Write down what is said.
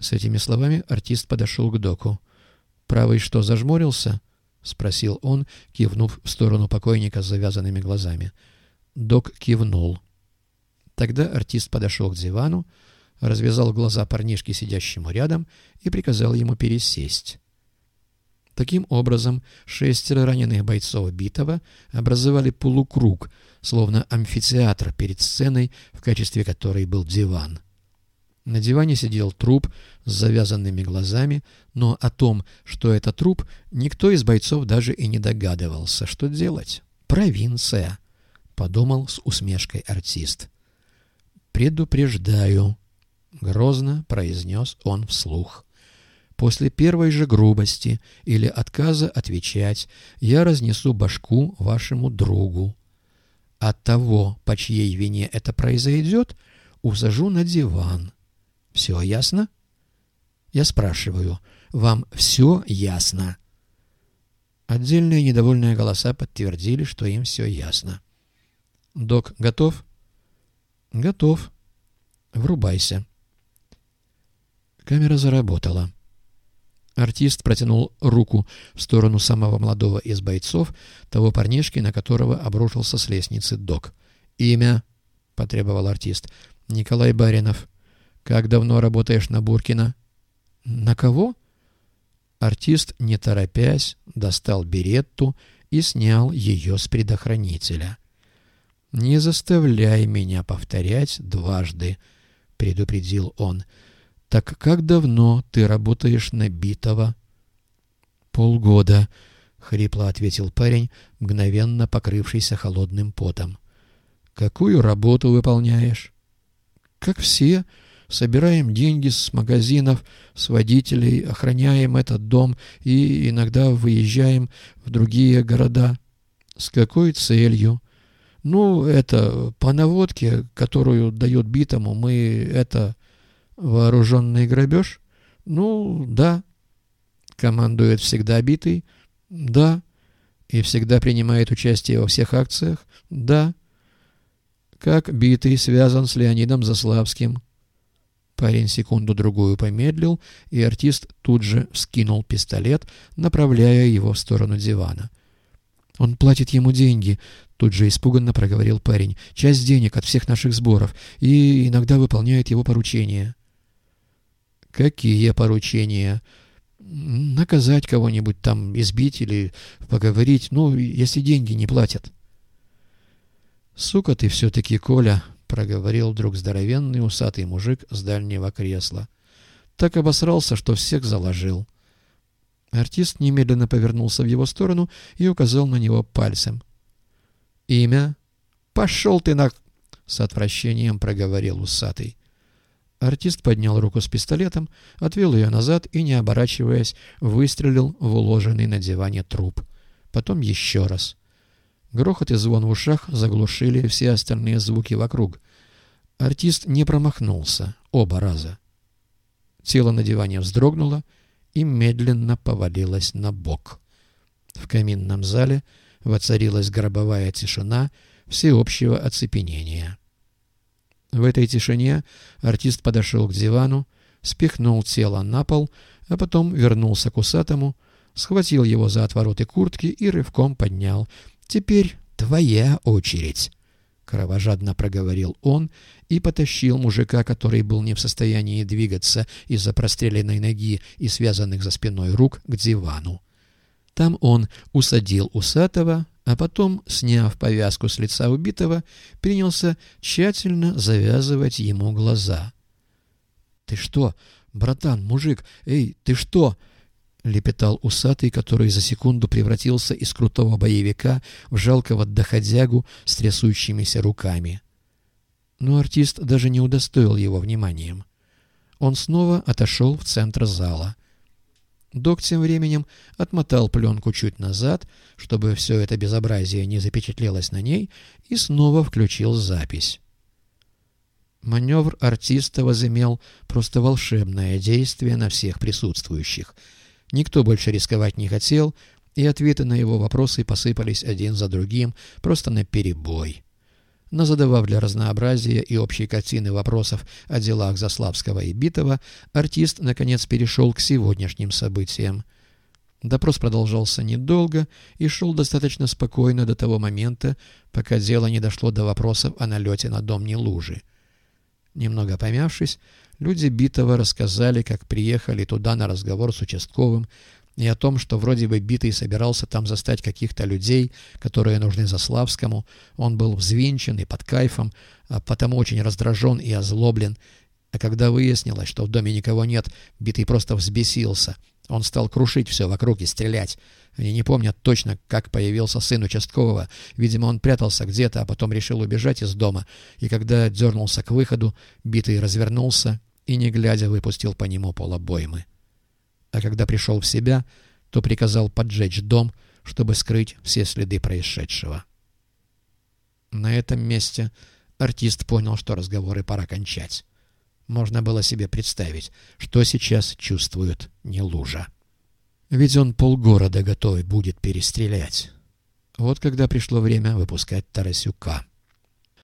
С этими словами артист подошел к доку. «Правый что, зажмурился?» — спросил он, кивнув в сторону покойника с завязанными глазами. Док кивнул. Тогда артист подошел к дивану, развязал глаза парнишке, сидящему рядом, и приказал ему пересесть. Таким образом, 6 раненых бойцов битого образовали полукруг, словно амфитеатр перед сценой, в качестве которой был диван. На диване сидел труп с завязанными глазами, но о том, что это труп, никто из бойцов даже и не догадывался, что делать. «Провинция», — подумал с усмешкой артист. «Предупреждаю», — грозно произнес он вслух. «После первой же грубости или отказа отвечать я разнесу башку вашему другу. От того, по чьей вине это произойдет, усажу на диван. Все ясно? Я спрашиваю, вам все ясно?» Отдельные недовольные голоса подтвердили, что им все ясно. «Док готов?» «Готов. Врубайся». Камера заработала. Артист протянул руку в сторону самого молодого из бойцов, того парнишки, на которого обрушился с лестницы док. «Имя?» — потребовал артист. «Николай Баринов. Как давно работаешь на Буркина?» «На кого?» Артист, не торопясь, достал беретту и снял ее с предохранителя. «Не заставляй меня повторять дважды», — предупредил он. «Так как давно ты работаешь на битого?» «Полгода», — хрипло ответил парень, мгновенно покрывшийся холодным потом. «Какую работу выполняешь?» «Как все. Собираем деньги с магазинов, с водителей, охраняем этот дом и иногда выезжаем в другие города». «С какой целью?» «Ну, это по наводке, которую дает битому, мы это...» «Вооруженный грабеж?» «Ну, да». «Командует всегда битый?» «Да». «И всегда принимает участие во всех акциях?» «Да». «Как битый связан с Леонидом Заславским?» Парень секунду-другую помедлил, и артист тут же вскинул пистолет, направляя его в сторону дивана. «Он платит ему деньги», — тут же испуганно проговорил парень. «Часть денег от всех наших сборов, и иногда выполняет его поручения». «Какие поручения?» «Наказать кого-нибудь там, избить или поговорить, ну, если деньги не платят». «Сука ты все-таки, Коля», — проговорил вдруг здоровенный усатый мужик с дальнего кресла. «Так обосрался, что всех заложил». Артист немедленно повернулся в его сторону и указал на него пальцем. «Имя?» «Пошел ты на...» — с отвращением проговорил усатый. Артист поднял руку с пистолетом, отвел ее назад и, не оборачиваясь, выстрелил в уложенный на диване труп. Потом еще раз. Грохот и звон в ушах заглушили все остальные звуки вокруг. Артист не промахнулся оба раза. Тело на диване вздрогнуло и медленно повалилось на бок. В каминном зале воцарилась гробовая тишина всеобщего оцепенения. В этой тишине артист подошел к дивану, спихнул тело на пол, а потом вернулся к усатому, схватил его за отвороты куртки и рывком поднял. «Теперь твоя очередь», — кровожадно проговорил он и потащил мужика, который был не в состоянии двигаться из-за простреленной ноги и связанных за спиной рук, к дивану. Там он усадил усатого, а потом, сняв повязку с лица убитого, принялся тщательно завязывать ему глаза. «Ты что, братан, мужик, эй, ты что?» — лепетал усатый, который за секунду превратился из крутого боевика в жалкого доходягу с трясущимися руками. Но артист даже не удостоил его вниманием. Он снова отошел в центр зала. Док тем временем отмотал пленку чуть назад, чтобы все это безобразие не запечатлелось на ней, и снова включил запись. Маневр артиста возымел просто волшебное действие на всех присутствующих. Никто больше рисковать не хотел, и ответы на его вопросы посыпались один за другим просто наперебой. Назадавав для разнообразия и общей картины вопросов о делах Заславского и Битова, артист, наконец, перешел к сегодняшним событиям. Допрос продолжался недолго и шел достаточно спокойно до того момента, пока дело не дошло до вопросов о налете на дом Нелужи. Немного помявшись, люди Битова рассказали, как приехали туда на разговор с участковым, и о том, что вроде бы Битый собирался там застать каких-то людей, которые нужны Заславскому. Он был взвинчен и под кайфом, а потому очень раздражен и озлоблен. А когда выяснилось, что в доме никого нет, Битый просто взбесился. Он стал крушить все вокруг и стрелять. Они не помнят точно, как появился сын участкового. Видимо, он прятался где-то, а потом решил убежать из дома. И когда дернулся к выходу, Битый развернулся и, не глядя, выпустил по нему полобоймы. А когда пришел в себя, то приказал поджечь дом, чтобы скрыть все следы происшедшего. На этом месте артист понял, что разговоры пора кончать. Можно было себе представить, что сейчас чувствует Нелужа. Ведь он полгорода готов будет перестрелять. Вот когда пришло время выпускать Тарасюка.